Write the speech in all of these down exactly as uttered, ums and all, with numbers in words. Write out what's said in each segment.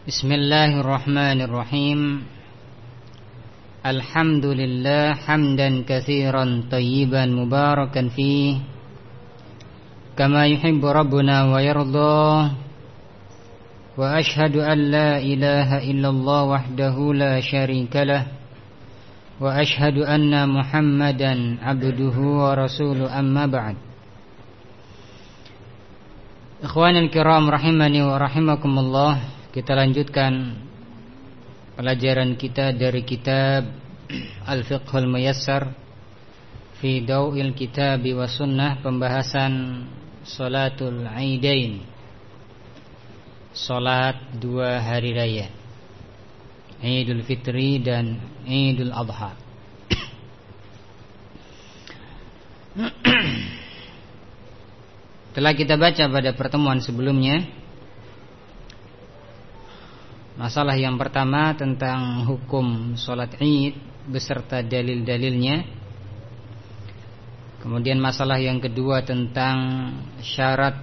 Bismillahirrahmanirrahim. Alhamdulillah hamdan katsiran tayyiban mubarakan fihi kama yuhibbu rabbuna wa yarda. Wa ashhadu an la ilaha illallah wahdahu la syarika lah. Wa ashhadu anna Muhammadan abduhu wa rasuluhu, amma ba'd. Ikhwanul kiram rahimani wa rahimakumullah. Kita lanjutkan pelajaran kita dari kitab Al-Fiqhul Muyassar fi Daw'il Kitabi wa Sunnah, pembahasan Salatul Aidain, salat dua hari raya, Idul Fitri dan Idul Adha. Telah kita baca pada pertemuan sebelumnya masalah yang pertama tentang hukum sholat Id beserta dalil-dalilnya. Kemudian masalah yang kedua tentang syarat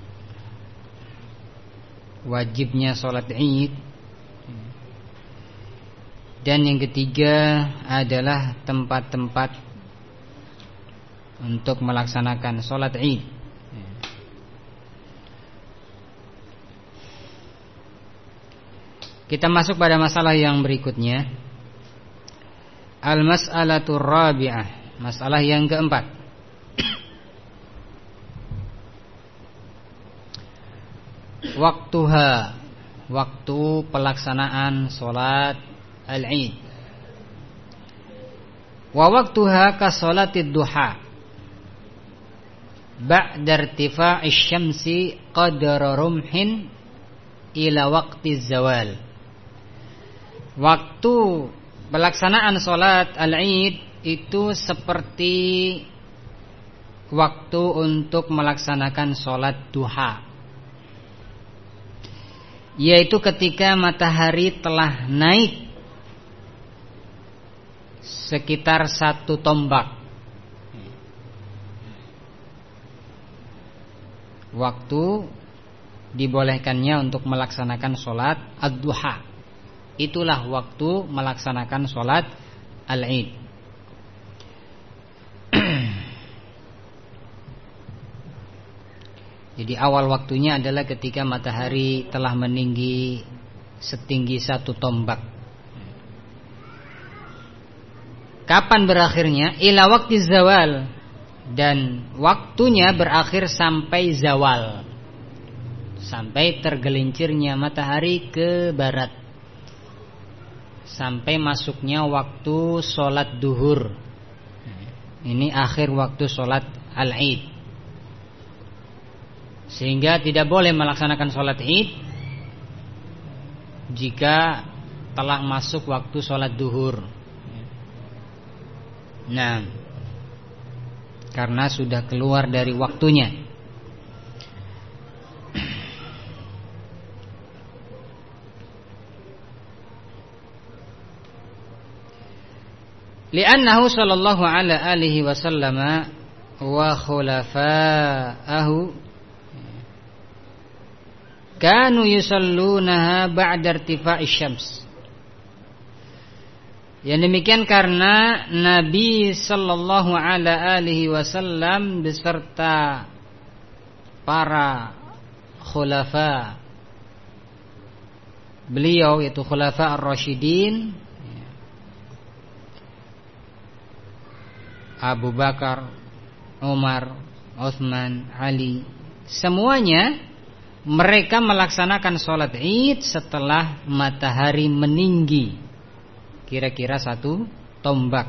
wajibnya sholat Id. Dan yang ketiga adalah tempat-tempat untuk melaksanakan sholat Id. Kita masuk pada masalah yang berikutnya, Al-mas'alatur rabi'ah, masalah yang keempat. Waktuha, waktu pelaksanaan sholat al-Id. Wa waktuha ka sholatid duha ba'da irtifa'is syamsi qadra rumhin ila waqtiz zawal. Waktu pelaksanaan sholat al-Id itu seperti waktu untuk melaksanakan sholat duha, yaitu ketika matahari telah naik sekitar satu tombak. Waktu dibolehkannya untuk melaksanakan sholat ad-duha, itulah waktu melaksanakan sholat al-Id. Jadi awal waktunya adalah ketika matahari telah meninggi setinggi satu tombak. Kapan berakhirnya? Ila waktu zawal. Dan waktunya berakhir sampai zawal, sampai tergelincirnya matahari ke barat, sampai masuknya waktu sholat duhur. Ini akhir waktu sholat al-Id. Sehingga tidak boleh melaksanakan sholat Id jika telah masuk waktu sholat duhur. Nah, karena sudah keluar dari waktunya. Li'annahu sallallahu ala alihi wasallama wa khulafa'ahu kanu yusallunaha ba'da irtifa'is syams. Yang demikian karena Nabi sallallahu ala alihi wasallam beserta para khulafa beliau, yaitu khulafa ar-rasyidin, Abu Bakar, Umar, Utsman, Ali, semuanya mereka melaksanakan sholat Id setelah matahari meninggi kira-kira satu tombak.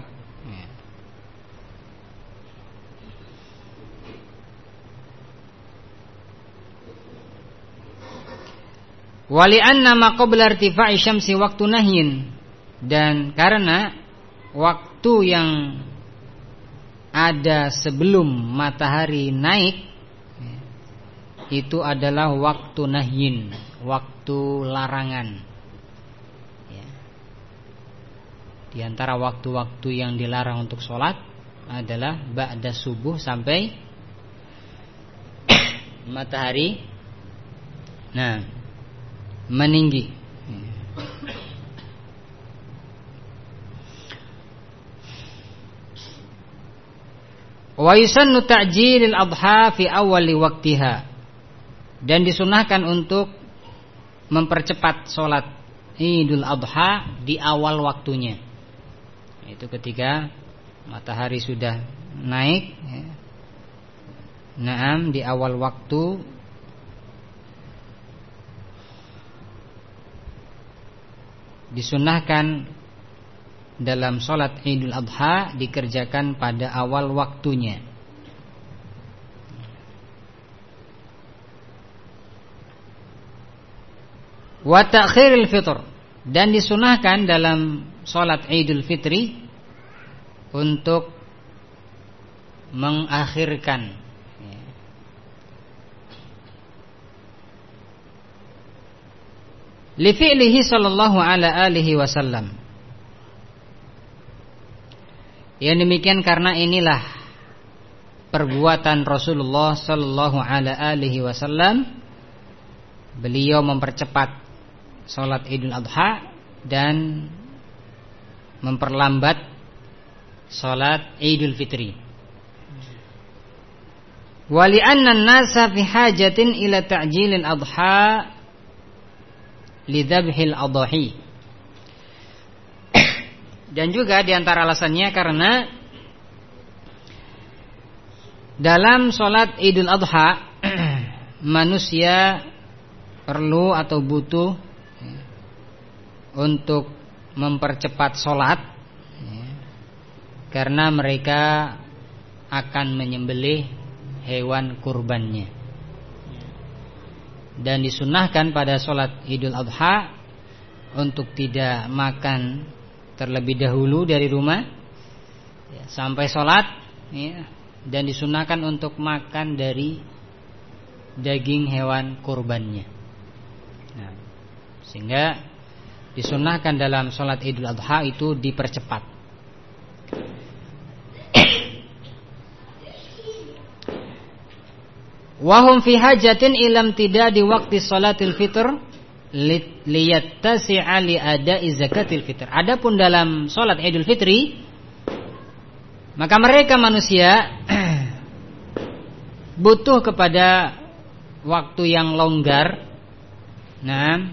Wali anna ma qabla irtifa'i syamsi waktu nahyin, dan karena waktu yang ada sebelum matahari naik itu adalah waktu nahyin, waktu larangan. Di antara waktu-waktu yang dilarang untuk sholat adalah ba'da subuh sampai matahari nah meninggi. Wa yusannu ta'jilil adha fi awwali waqtiha. Dan disunahkan untuk mempercepat salat Idul Adha di awal waktunya. Itu ketika matahari sudah naik ya. Naam, di awal waktu disunahkan dalam sholat Idul Adha dikerjakan pada awal waktunya. Wa ta'khiril fitr, dan disunahkan dalam sholat Idul Fitri untuk mengakhirkan li fi'lihi sallallahu ala alihi wasallam. Yang demikian karena inilah perbuatan Rasulullah sallallahu ala alihi wasallam. Beliau mempercepat salat Idul Adha dan memperlambat salat Idul Fitri. Wa li'anna an-nasa fi hajatin ila ta'jilil adha lidzabhil adhahi. Dan juga diantara alasannya karena dalam sholat Idul Adha manusia perlu atau butuh untuk mempercepat sholat karena mereka akan menyembelih hewan kurbannya. Dan disunahkan pada sholat Idul Adha untuk tidak makan terlebih dahulu dari rumah ya, sampai sholat ya, dan disunahkan untuk makan dari daging hewan kurbannya. Nah, sehingga disunahkan dalam sholat Idul Adha itu dipercepat. Wahum fi hajatin ilam tidak di waktu sholatil fitr liyattasi'a li ada'i zakatil fitr. Adapun dalam salat Idul Fitri, maka mereka manusia butuh kepada waktu yang longgar. Nah,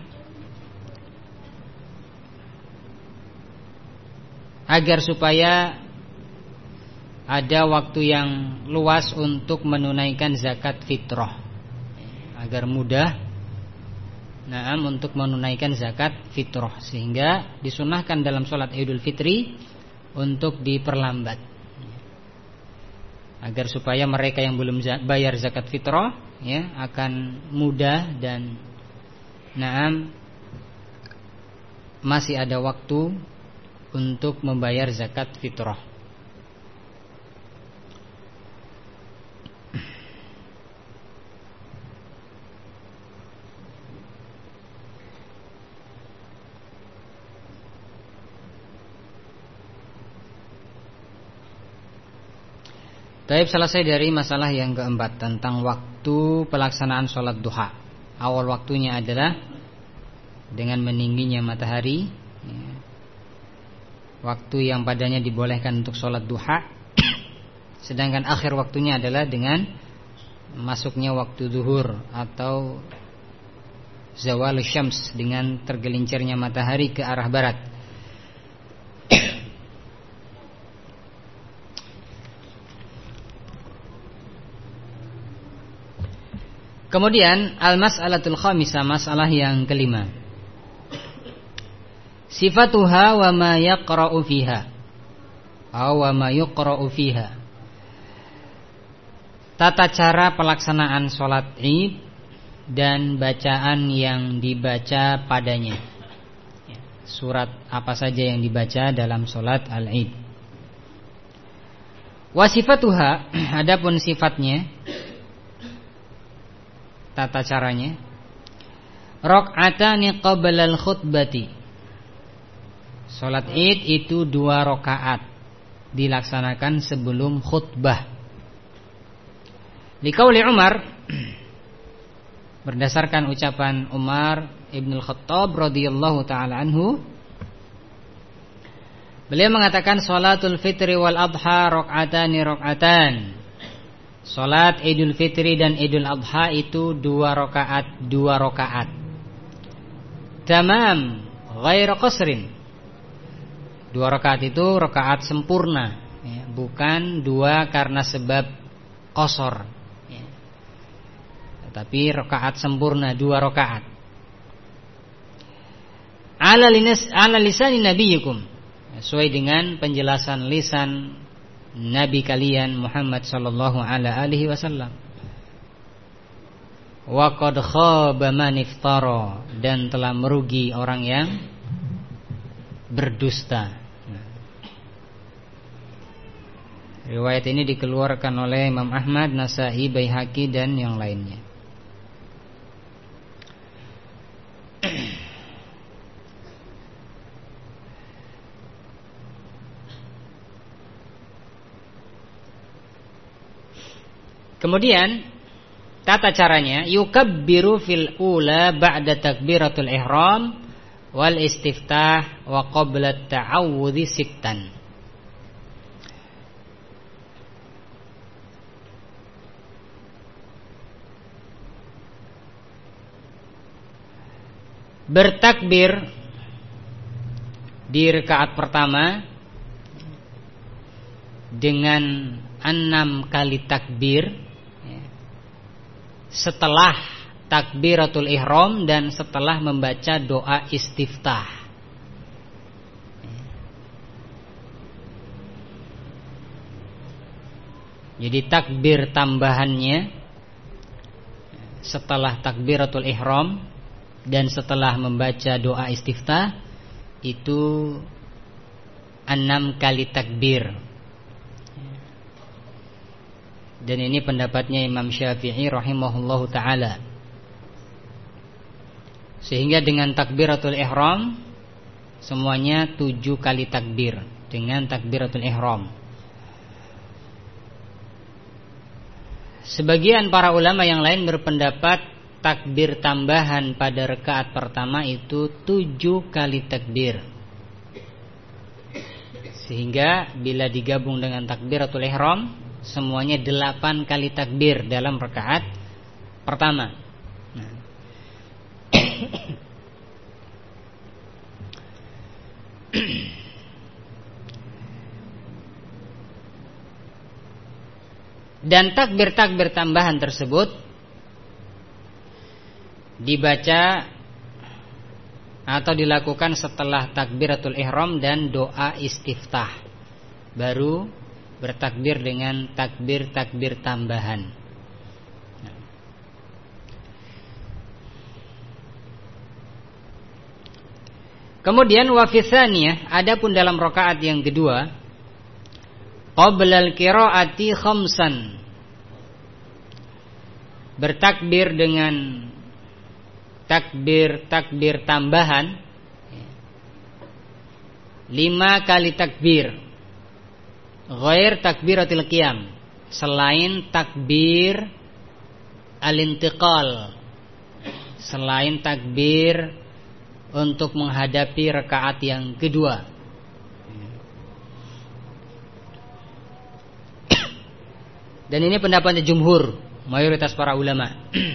agar supaya ada waktu yang luas untuk menunaikan zakat fitrah, agar mudah Naam untuk menunaikan zakat fitrah, sehingga disunahkan dalam sholat Idul Fitri untuk diperlambat agar supaya mereka yang belum bayar zakat fitrah ya akan mudah dan naam masih ada waktu untuk membayar zakat fitrah. Taib, selesai dari masalah yang keempat tentang waktu pelaksanaan sholat duha. Awal waktunya adalah dengan meningginya matahari ya. Waktu yang padanya dibolehkan untuk sholat duha. Sedangkan akhir waktunya adalah dengan masuknya waktu zuhur atau zawal syams, dengan tergelincirnya matahari ke arah barat. Kemudian al-mas'alatul khamisah, masalah yang kelima. Sifatuha wa ma yaqra'u fiha aw wa ma yuqra'u fiha. Tata cara pelaksanaan salat Id dan bacaan yang dibaca padanya. Surat apa saja yang dibaca dalam salat al-Id. Wa sifatuha, adapun sifatnya, tata caranya, rakaatani qabla al-khutbati. Salat Id itu dua rakaat dilaksanakan sebelum khutbah. Liqauli Umar, berdasarkan ucapan Umar Ibn Al-Khattab radhiyallahu taala anhu, beliau mengatakan salatul fitri wal adha rakaatani rakaatan. Salat Idul Fitri dan Idul Adha itu dua rakaat, dua rakaat. Tamam, ghair qasrin. Dua rakaat itu rakaat sempurna, ya, bukan dua karena sebab qasar, ya. Tetapi rakaat sempurna, dua rakaat. Ala linas ala lisani nabiyikum, sesuai dengan penjelasan lisan Nabi kalian Muhammad sallallahu alaihi wasallam. Wa qad khaba man iftara, dan telah merugi orang yang berdusta. Riwayat ini dikeluarkan oleh Imam Ahmad, Nasa'i, Baihaqi dan yang lainnya. Kemudian tata caranya, yukabbiru fil ula ba'da takbiratul ihram wal istiftah wa qabla ta'awudhi sittan. Bertakbir di rakaat pertama dengan enam kali takbir setelah takbiratul ihram dan setelah membaca doa istiftah. Jadi takbir tambahannya setelah takbiratul ihram dan setelah membaca doa istiftah itu enam kali takbir. Dan ini pendapatnya Imam Syafi'i rahimahullahu ta'ala. Sehingga dengan takbiratul ihram semuanya tujuh kali takbir dengan takbiratul ihram. Sebagian para ulama yang lain berpendapat takbir tambahan pada rakaat pertama itu tujuh kali takbir. Sehingga bila digabung dengan takbiratul ihram semuanya delapan kali takbir dalam rakaat pertama. Nah. Dan takbir-takbir tambahan tersebut dibaca atau dilakukan setelah takbiratul ihram dan doa istiftah, baru bertakbir dengan takbir-takbir tambahan. Kemudian wa fi tsaniyah, adapun dalam rakaat yang kedua, qabla al-qiraati khamsan, bertakbir dengan takbir-takbir tambahan lima kali takbir. Ghair takbiratul qiyam, selain takbir al-intiqal, selain takbir untuk menghadapi rakaat yang kedua. Dan ini pendapatnya jumhur, mayoritas para ulama,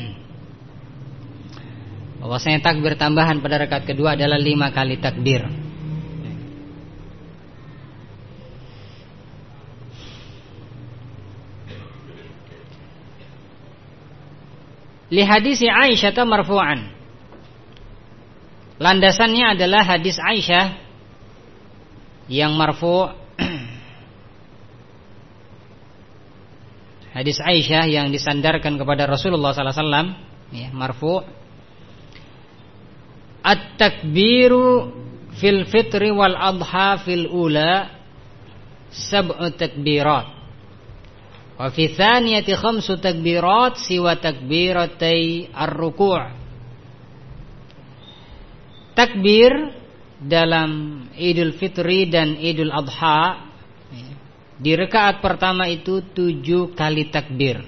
bahwasanya takbir tambahan pada rakaat kedua adalah lima kali takbir. Li hadis Aisyah marfu'an, landasannya adalah hadis Aisyah yang marfu'. Hadis Aisyah yang disandarkan kepada Rasulullah sallallahu alaihi wasallam, ya, marfu'. At-takbiru fil fitri wal adha fil ula sab'u takbirat, wa fi tsaniyati khamsu takbirat siwa takbiratai ar-ruku'. Takbir dalam Idul Fitri dan Idul Adha di rakaat pertama itu tujuh kali takbir,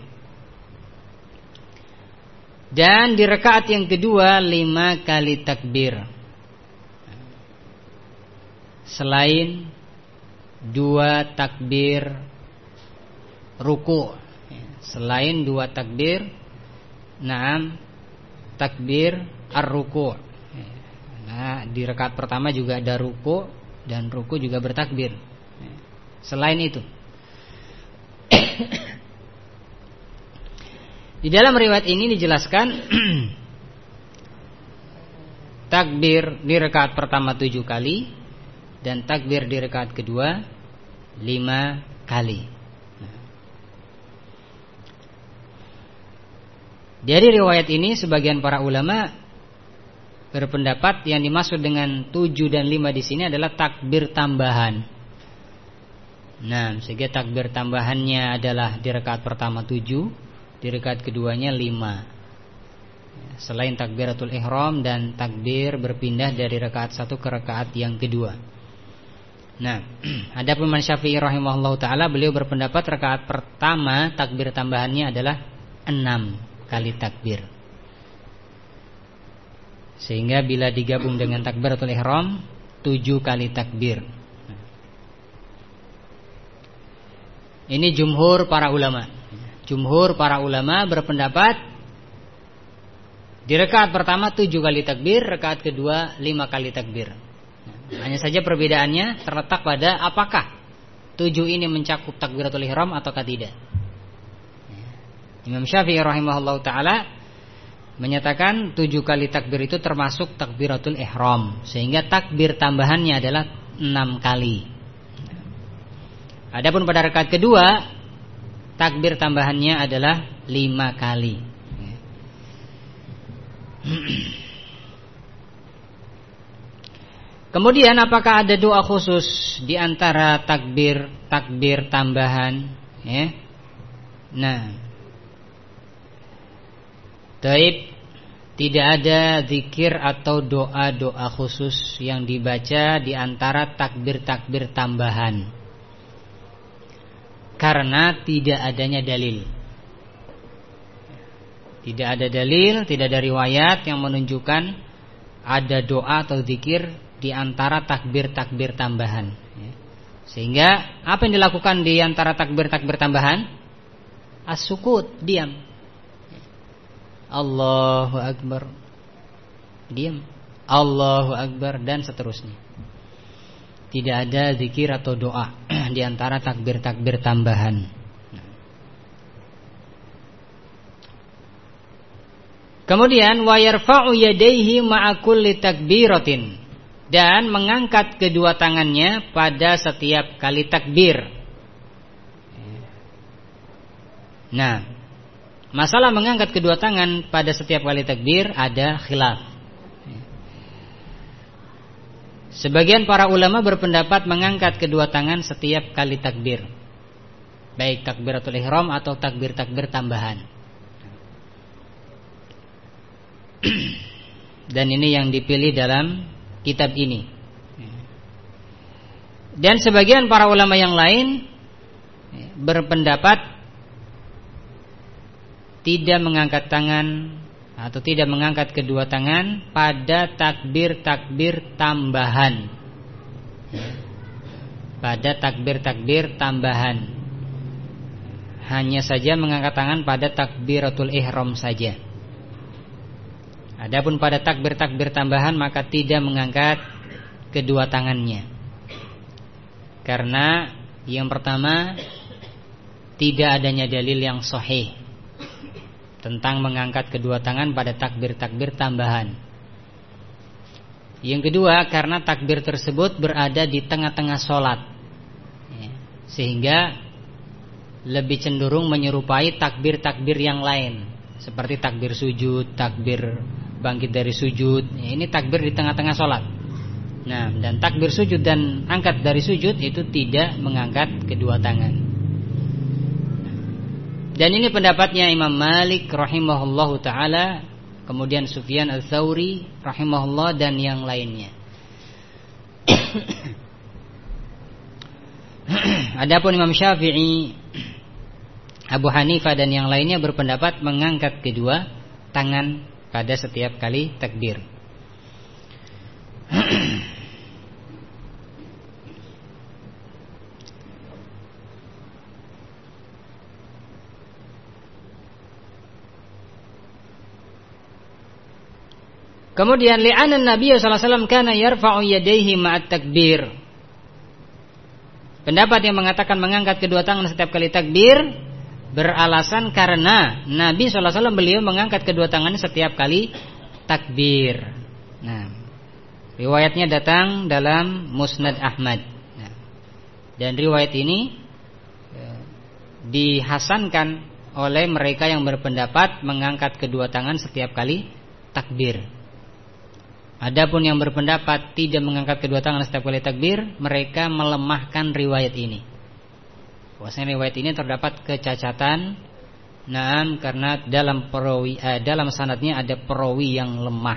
dan di rakaat yang kedua lima kali takbir, selain dua takbir ruku', selain dua takbir, naam, takbir ar-ruku'. Nah, di rakaat pertama juga ada ruku' dan ruku' juga bertakbir. Selain itu, di dalam riwayat ini dijelaskan takbir di rakaat pertama tujuh kali dan takbir di rakaat kedua lima kali. Dari riwayat ini sebagian para ulama berpendapat yang dimaksud dengan tujuh dan lima di sini adalah takbir tambahan. Nah, sehingga takbir tambahannya adalah di rakaat pertama tujuh, di rakaat keduanya lima. Selain takbiratul ihram dan takbir berpindah dari rakaat satu ke rakaat yang kedua. Nah, adapun Imam Syafi'i rahimahullahu taala, beliau berpendapat rakaat pertama takbir tambahannya adalah enam kali takbir. Sehingga bila digabung dengan takbiratul ihram tujuh kali takbir. Ini jumhur para ulama. Jumhur para ulama berpendapat di rakaat pertama tujuh kali takbir, rakaat kedua lima kali takbir. Hanya saja perbedaannya terletak pada apakah tujuh ini mencakup takbiratul ihram ataukah tidak. Imam Syafi'i rahimahullahu taala menyatakan tujuh kali takbir itu termasuk takbiratul ihram, sehingga takbir tambahannya adalah enam kali. Adapun pada rakaat kedua takbir tambahannya adalah lima kali. Kemudian apakah ada doa khusus di antara takbir takbir tambahan? Ya. Nah, taib, tidak ada zikir atau doa-doa khusus yang dibaca di antara takbir-takbir tambahan, karena tidak adanya dalil. Tidak ada dalil, tidak ada riwayat yang menunjukkan ada doa atau zikir di antara takbir-takbir tambahan. Sehingga apa yang dilakukan di antara takbir-takbir tambahan? As-sukut, diam. Allahu Akbar, diam. Allahu Akbar, dan seterusnya. Tidak ada zikir atau doa di antara takbir-takbir tambahan. Kemudian wa yarfa'u yadayhi ma'a kulli takbiratin, dan mengangkat kedua tangannya pada setiap kali takbir. Nah, masalah mengangkat kedua tangan pada setiap kali takbir ada khilaf. Sebagian para ulama berpendapat mengangkat kedua tangan setiap kali takbir, baik takbiratul ihram atau takbir-takbir tambahan. Dan ini yang dipilih dalam kitab ini. Dan sebagian para ulama yang lain berpendapat tidak mengangkat tangan atau tidak mengangkat kedua tangan pada takbir-takbir tambahan. Pada takbir-takbir tambahan, hanya saja mengangkat tangan pada takbiratul ihram saja. Adapun pada takbir-takbir tambahan maka tidak mengangkat kedua tangannya. Karena yang pertama, tidak adanya dalil yang sahih tentang mengangkat kedua tangan pada takbir-takbir tambahan. Yang kedua, karena takbir tersebut berada di tengah-tengah sholat, sehingga lebih cenderung menyerupai takbir-takbir yang lain, seperti takbir sujud, takbir bangkit dari sujud. Ini takbir di tengah-tengah sholat. Nah, dan takbir sujud dan angkat dari sujud itu tidak mengangkat kedua tangan. Dan ini pendapatnya Imam Malik rahimahullahu ta'ala, kemudian Sufyan al-Thawri rahimahullah, dan yang lainnya. Adapun Imam Syafi'i, Abu Hanifah dan yang lainnya berpendapat mengangkat kedua tangan pada setiap kali takbir. Kemudian li'anna Nabi sallallahu alaihi wasallam kana yarfa'u yadayhi ma'at takbir. Pendapat yang mengatakan mengangkat kedua tangan setiap kali takbir beralasan karena Nabi sallallahu alaihi wasallam beliau mengangkat kedua tangannya setiap kali takbir. Nah, riwayatnya datang dalam Musnad Ahmad. Nah, dan riwayat ini eh, dihasankan oleh mereka yang berpendapat mengangkat kedua tangan setiap kali takbir. Adapun yang berpendapat tidak mengangkat kedua tangan setiap kali takbir, mereka melemahkan riwayat ini. Bahwasanya riwayat ini terdapat kecacatan, naam, karena dalam perawi eh, dalam sanadnya ada perawi yang lemah.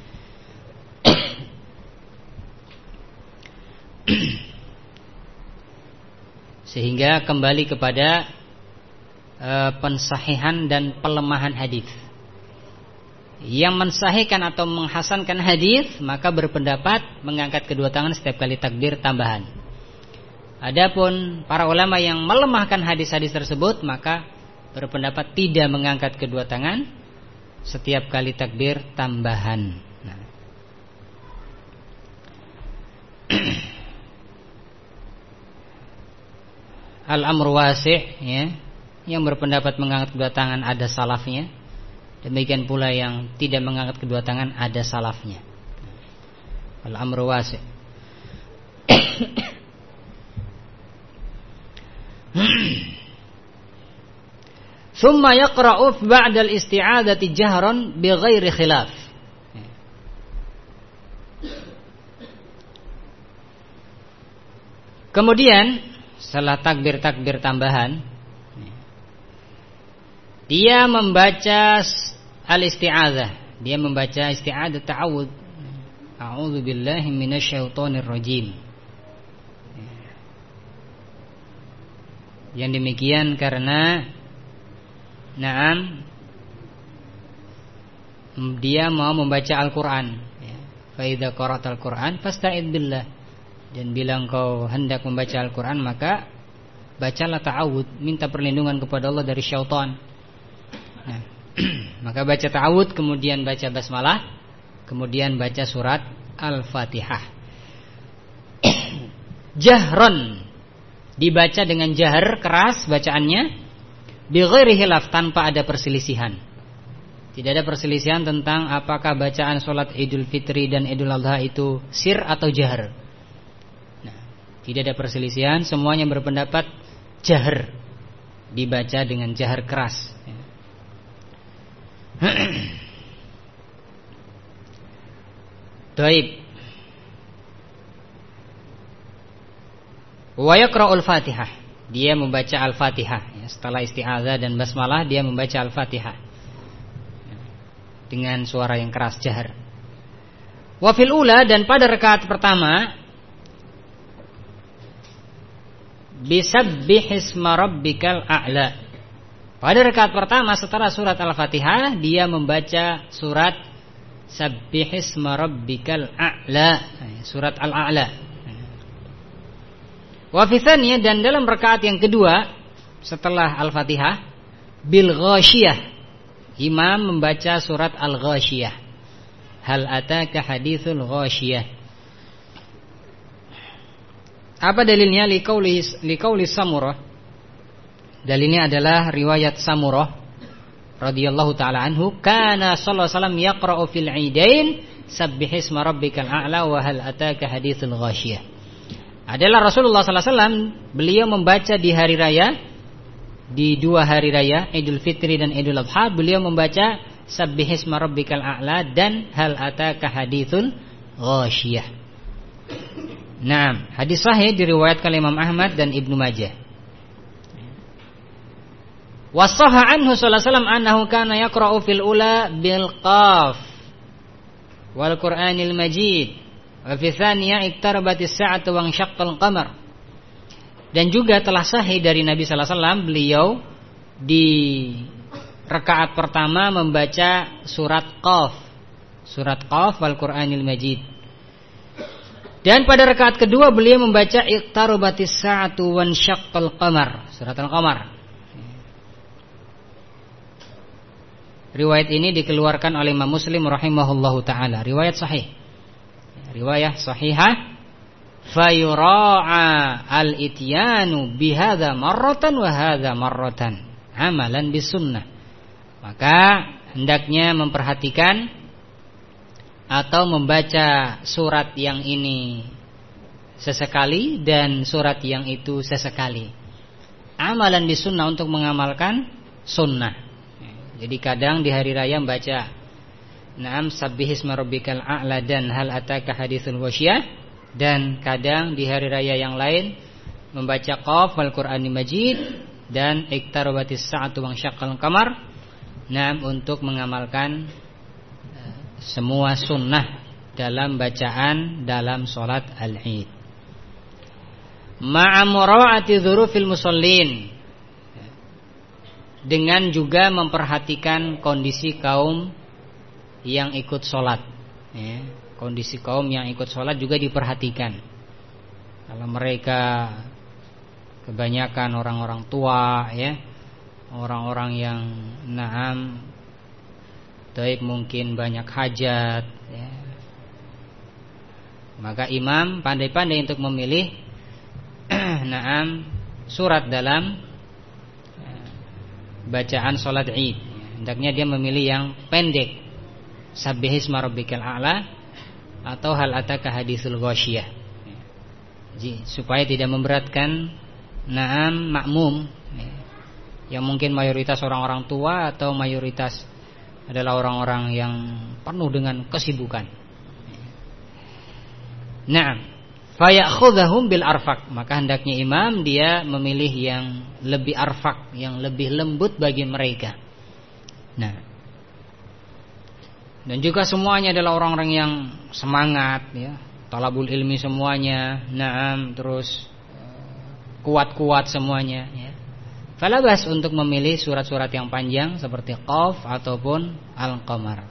Sehingga kembali kepada eh, pensahihan dan pelemahan hadis. Yang mensahihkan atau menghasankan hadis maka berpendapat mengangkat kedua tangan setiap kali takbir tambahan. Adapun para ulama yang melemahkan hadis-hadis tersebut maka berpendapat tidak mengangkat kedua tangan setiap kali takbir tambahan. Nah. Al-amru wasi', ya, yang berpendapat mengangkat kedua tangan ada salafnya. Demikian pula yang tidak mengangkat kedua tangan ada salafnya. Al-amru wasi'. Thumma yaqra'u ba'da al-isti'adati jahran bighairi khilaf. Kemudian setelah takbir-takbir tambahan, dia membaca al-isti'adzah. Dia membaca isti'adzah ta'awudz. A'udzu billahi minasyaitonir rajim. Yang demikian karena na'am dia mau membaca Al-Qur'an. Fa idza qara'tal Qur'an fasta'id billah. Dan bila engkau hendak membaca Al-Qur'an maka bacalah ta'awudz, minta perlindungan kepada Allah dari syaitan. Nah, maka baca ta'awudz, kemudian baca basmalah, kemudian baca surat Al-Fatihah. Jahron, dibaca dengan jahar, keras bacaannya, bighairi khilaf, tanpa ada perselisihan. Tidak ada perselisihan tentang apakah bacaan sholat Idul Fitri dan Idul Adha itu sir atau jahar. Nah, tidak ada perselisihan, semuanya berpendapat jahar, dibaca dengan jahar keras. Taib. Wa yaqra'ul Fatihah. Dia membaca Al-Fatihah. Setelah isti'adzah dan basmalah dia membaca Al-Fatihah dengan suara yang keras jahar. Wa fil ula, dan pada rakaat pertama, bisabbihisma rabbikal a'la. Pada rakaat pertama setelah surat Al-Fatihah dia membaca surat Sabbihisma rabbikal a'la, surat Al-A'la. Wa fi tsaniyah, dan dalam rakaat yang kedua setelah Al-Fatihah, bil ghasyiyah, imam membaca surat Al-Ghasyiyah. Hal ataka haditsul ghasyiyah. Apa dalilnya? Liqauli liqauli Samurah. Dalilnya adalah riwayat Samurah radhiyallahu taala anhu, kana sallallahu alaihi wasallam yaqra'u fil 'idain sabbihisma rabbikal a'la wa hal ataka haditsul ghasyiyah. Adalah Rasulullah sallallahu alaihi wasallam beliau membaca di hari raya, di dua hari raya Idul Fitri dan Idul Adha, beliau membaca sabbihisma rabbikal a'la dan hal ataka haditsul ghasyiyah. Nah, hadis sahih diriwayatkan Imam Ahmad dan Ibnu Majah. Wassaha anhu sallallahu alaihi wasallam annahu kana yaqra'u fil ula bil qaf wal Qur'anil Majid wa fi tsaniyah iqtarabatis sa'atu wa insyaqqal qamar. Dan juga telah sahih dari Nabi sallallahu alaihi wasallam beliau di rakaat pertama membaca surat Qaf, surat Qaf wal Qur'anil Majid. Dan pada rakaat kedua beliau membaca iqtarabatis sa'atu wa insyaqqal qamar, surat Al-Qamar. riwayat ini dikeluarkan oleh Imam Muslim rahimahullahu taala, riwayat sahih. Riwayat sahihah. Fayura'a al-ityanu bihadza marratan wa hadza marratan amalan bisunnah. Maka hendaknya memperhatikan atau membaca surat yang ini sesekali dan surat yang itu sesekali. Amalan bisunnah, untuk mengamalkan sunnah. Jadi kadang di hari raya membaca Naam sabbihisma rabbikal a'la dan hal ataka haditsul ghasyiyah, dan kadang di hari raya yang lain membaca Qaf wal Qur'anil Majid dan iqtarabatis sa'atu wa syaqqal qamar. Naam, untuk mengamalkan semua sunnah dalam bacaan dalam salat al-Id. Ma'a mura'ati dzurufil musallin, dengan juga memperhatikan kondisi kaum yang ikut sholat, ya. Kondisi kaum yang ikut sholat juga diperhatikan. Kalau mereka kebanyakan orang-orang tua, ya, orang-orang yang naam taib, mungkin banyak hajat, ya, maka imam pandai-pandai untuk memilih naam surat dalam ya, bacaan sholat Id. Hendaknya dia memilih yang pendek, Sabbihisma rabbikal a'la atau hal ataka haditsul ghasyiyah, supaya tidak memberatkan naam makmum, yang mungkin mayoritas orang-orang tua atau mayoritas adalah orang-orang yang penuh dengan kesibukan. Naam, fayakhudhahum bil arfaq, maka hendaknya imam dia memilih yang lebih arfaq, yang lebih lembut bagi mereka. Nah, dan juga semuanya adalah orang-orang yang semangat, ya, talabul ilmi semuanya, naam, terus kuat-kuat semuanya, ya. Fala bas untuk memilih surat-surat yang panjang seperti Qaf ataupun Al-Qamar.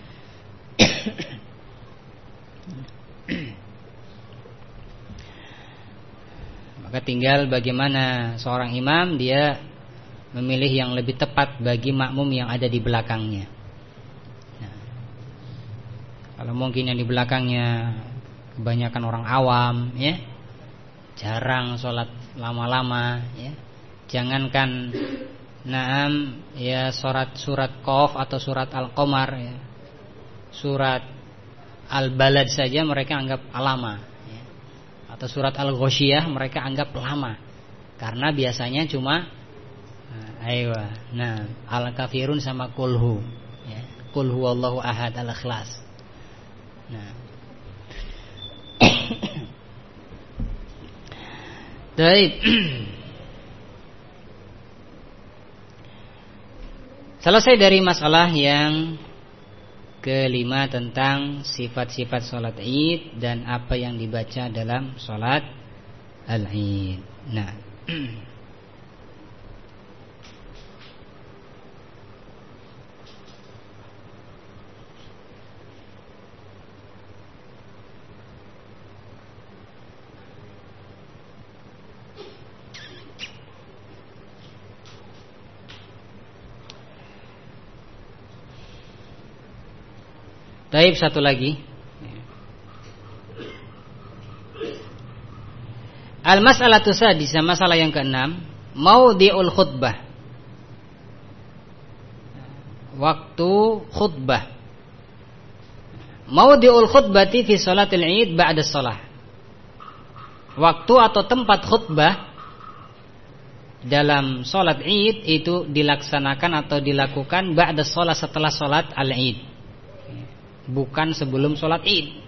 Maka tinggal bagaimana seorang imam dia memilih yang lebih tepat bagi makmum yang ada di belakangnya. Kalau mungkin yang di belakangnya kebanyakan orang awam, ya, jarang sholat lama-lama, ya, jangankan naam ya surat surat Qaf atau surat Al-Qamar, ya, surat Al-Balad saja mereka anggap lama, ya, atau surat Al-Ghasyiyah mereka anggap lama, karena biasanya cuma aywa, nah Al-Kafirun sama Qulhu, ya, Qul huwallahu ahad, Al-Ikhlas. Nah, baik. Selesai dari masalah yang kelima tentang sifat-sifat sholat Id dan apa yang dibaca dalam sholat al-Id. Nah, taib, satu lagi. Al-mas'alatu sadisah, masalah yang keenam, maudhi'ul khutbah. Waktu khutbah. Maudhi'ul khutbati fi sholatil Id ba'da shalah. Waktu atau tempat khutbah dalam sholat Id itu dilaksanakan atau dilakukan ba'da shalah, setelah sholat al-Id, bukan sebelum sholat Id.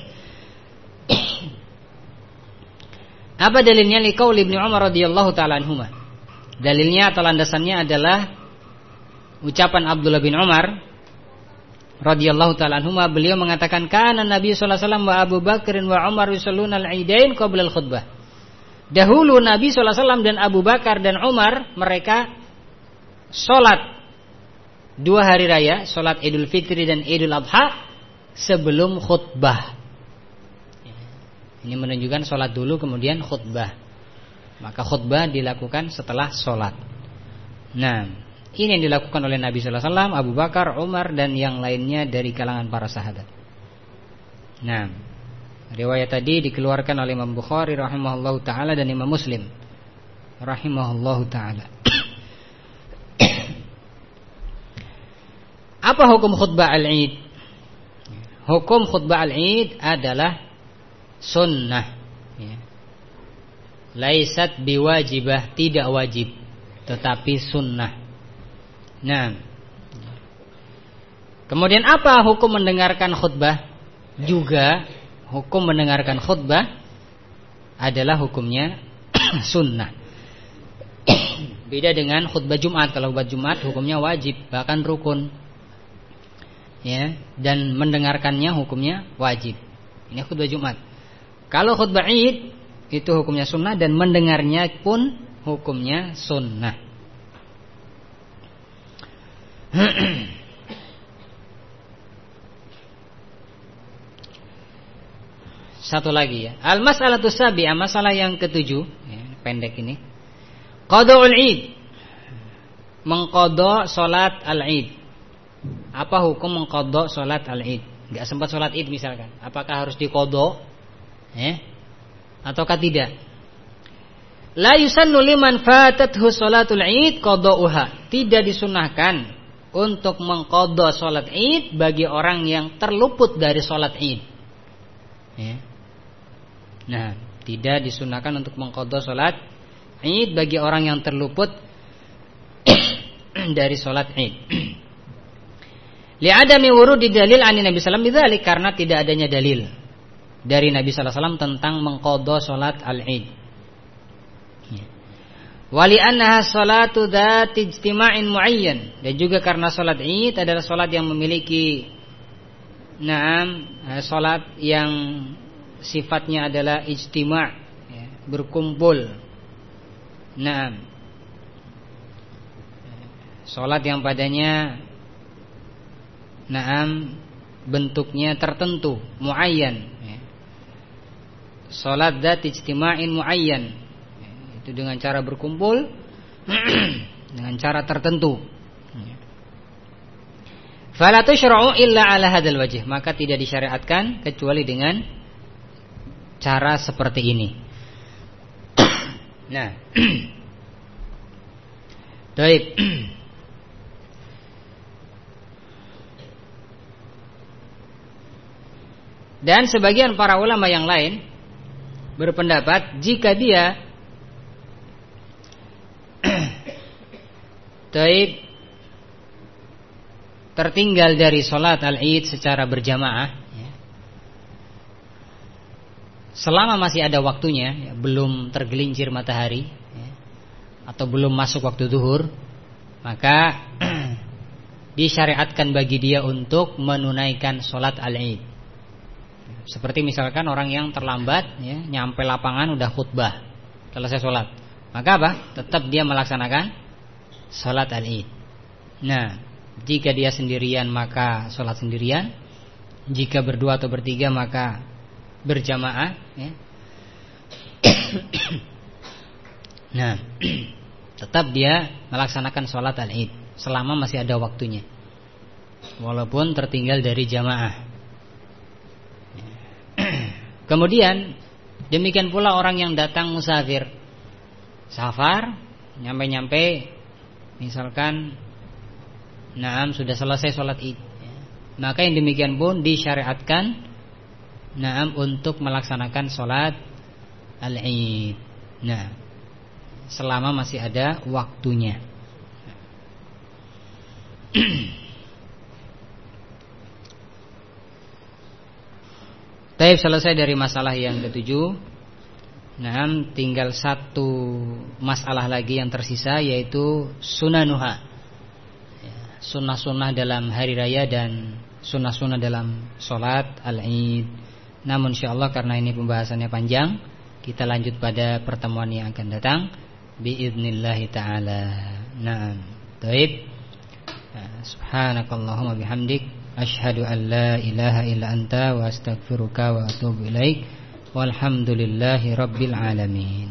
Apa dalilnya? Liqaul Ibnu Umar radhiyallahu taala anhuma. Dalilnya atau landasannya adalah ucapan Abdullah bin Umar radhiyallahu taala anhuma. Beliau mengatakan, kana Nabi sallallahu alaihi wasallam wa Abu Bakar wa Umar yusalluna al-Idain qabla al-khutbah. Dahulu Nabi sallallahu alaihi wasallam dan Abu Bakar dan Umar mereka salat dua hari raya, salat Idul Fitri dan Idul Adha, sebelum khutbah. Ini menunjukkan sholat dulu kemudian khutbah. Maka khutbah dilakukan setelah sholat. Nah, Ini yang dilakukan oleh Nabi sallallahu alaihi wasallam, Abu Bakar, Umar dan yang lainnya dari kalangan para sahabat. Nah, riwayat tadi dikeluarkan oleh Imam Bukhari rahimahullahu taala dan Imam Muslim rahimahullahu taala. Apa hukum khutbah al-Id? Hukum khutbah al-Id adalah sunnah, ya. Laisat biwajibah, tidak wajib, tetapi sunnah. Nah, kemudian apa hukum mendengarkan khutbah? Juga hukum mendengarkan khutbah adalah hukumnya sunnah. Beda dengan khutbah Jumat. Kalau khutbah Jumat hukumnya wajib, bahkan rukun, ya, dan mendengarkannya hukumnya wajib. Ini khutbah Jumat. Kalau khutbah Id itu hukumnya sunnah dan mendengarnya pun hukumnya sunnah. Satu lagi ya, al-mas'alatu sabi'ah, masalah yang ketujuh, ya, pendek ini. Qada'ul Id, mengqada salat al-Id. Apa hukum mengqada salat al-Id? Enggak sempat salat Id misalkan, apakah harus diqada, ya, ataukah tidak? La yusannu liman fatathu salatul Id qada'uha. Tidak disunahkan untuk mengqada salat Id bagi orang yang terluput dari salat Id, ya. Nah, tidak disunahkan untuk mengqada salat Id bagi orang yang terluput dari salat Id. Li'adami wurudi dalil ani Nabi sallallahu alaihi wasallam, karena tidak adanya dalil dari Nabi sallallahu alaihi wasallam tentang mengqada salat al-Id. Wali annaha salatu dzati ijtima'in muayyan, dan juga karena salat Id adalah salat yang memiliki na'am salat yang sifatnya adalah ijtima', ya, berkumpul. Na'am, salat yang padanya na'am bentuknya tertentu, muayyan, ya. Salat dzat ijtima'in muayyan, ya, itu dengan cara berkumpul dengan cara tertentu, ya. Fala tushra'u illa ala hadzal wajh, maka tidak disyariatkan kecuali dengan cara seperti ini. Nah, baik. Dan sebagian para ulama yang lain berpendapat jika dia taib tertinggal dari sholat al-Id secara berjamaah, ya, selama masih ada waktunya, ya, belum tergelincir matahari, ya, atau belum masuk waktu zuhur, maka disyariatkan bagi dia untuk menunaikan sholat al-Id. Seperti misalkan orang yang terlambat, ya, nyampe lapangan udah khutbah, selesai sholat, maka apa? Tetap dia melaksanakan sholat al-Id. Nah, jika dia sendirian maka sholat sendirian, jika berdua atau bertiga maka berjamaah, ya. Nah, tetap dia melaksanakan sholat al-Id selama masih ada waktunya, walaupun tertinggal dari jamaah. Kemudian demikian pula orang yang datang musafir, safar, nyampe-nyampe misalkan naam sudah selesai sholat Id, ya, maka yang demikian pun disyariatkan naam untuk melaksanakan sholat al-Id, nah, selama masih ada waktunya. Taib, selesai dari masalah yang ketujuh. Nah, tinggal satu masalah lagi yang tersisa, yaitu sunanuha, ya, sunnah-sunnah dalam hari raya dan sunnah-sunnah dalam sholat al-Id. Namun insyaallah karena ini pembahasannya panjang, kita lanjut pada pertemuan yang akan datang biidznillah ta'ala. Nah, taib. Subhanakallahumma bihamdik, asyhadu an la ilaha illa anta wa astaghfiruka wa atubu ilaik. Walhamdulillahi rabbil alamin.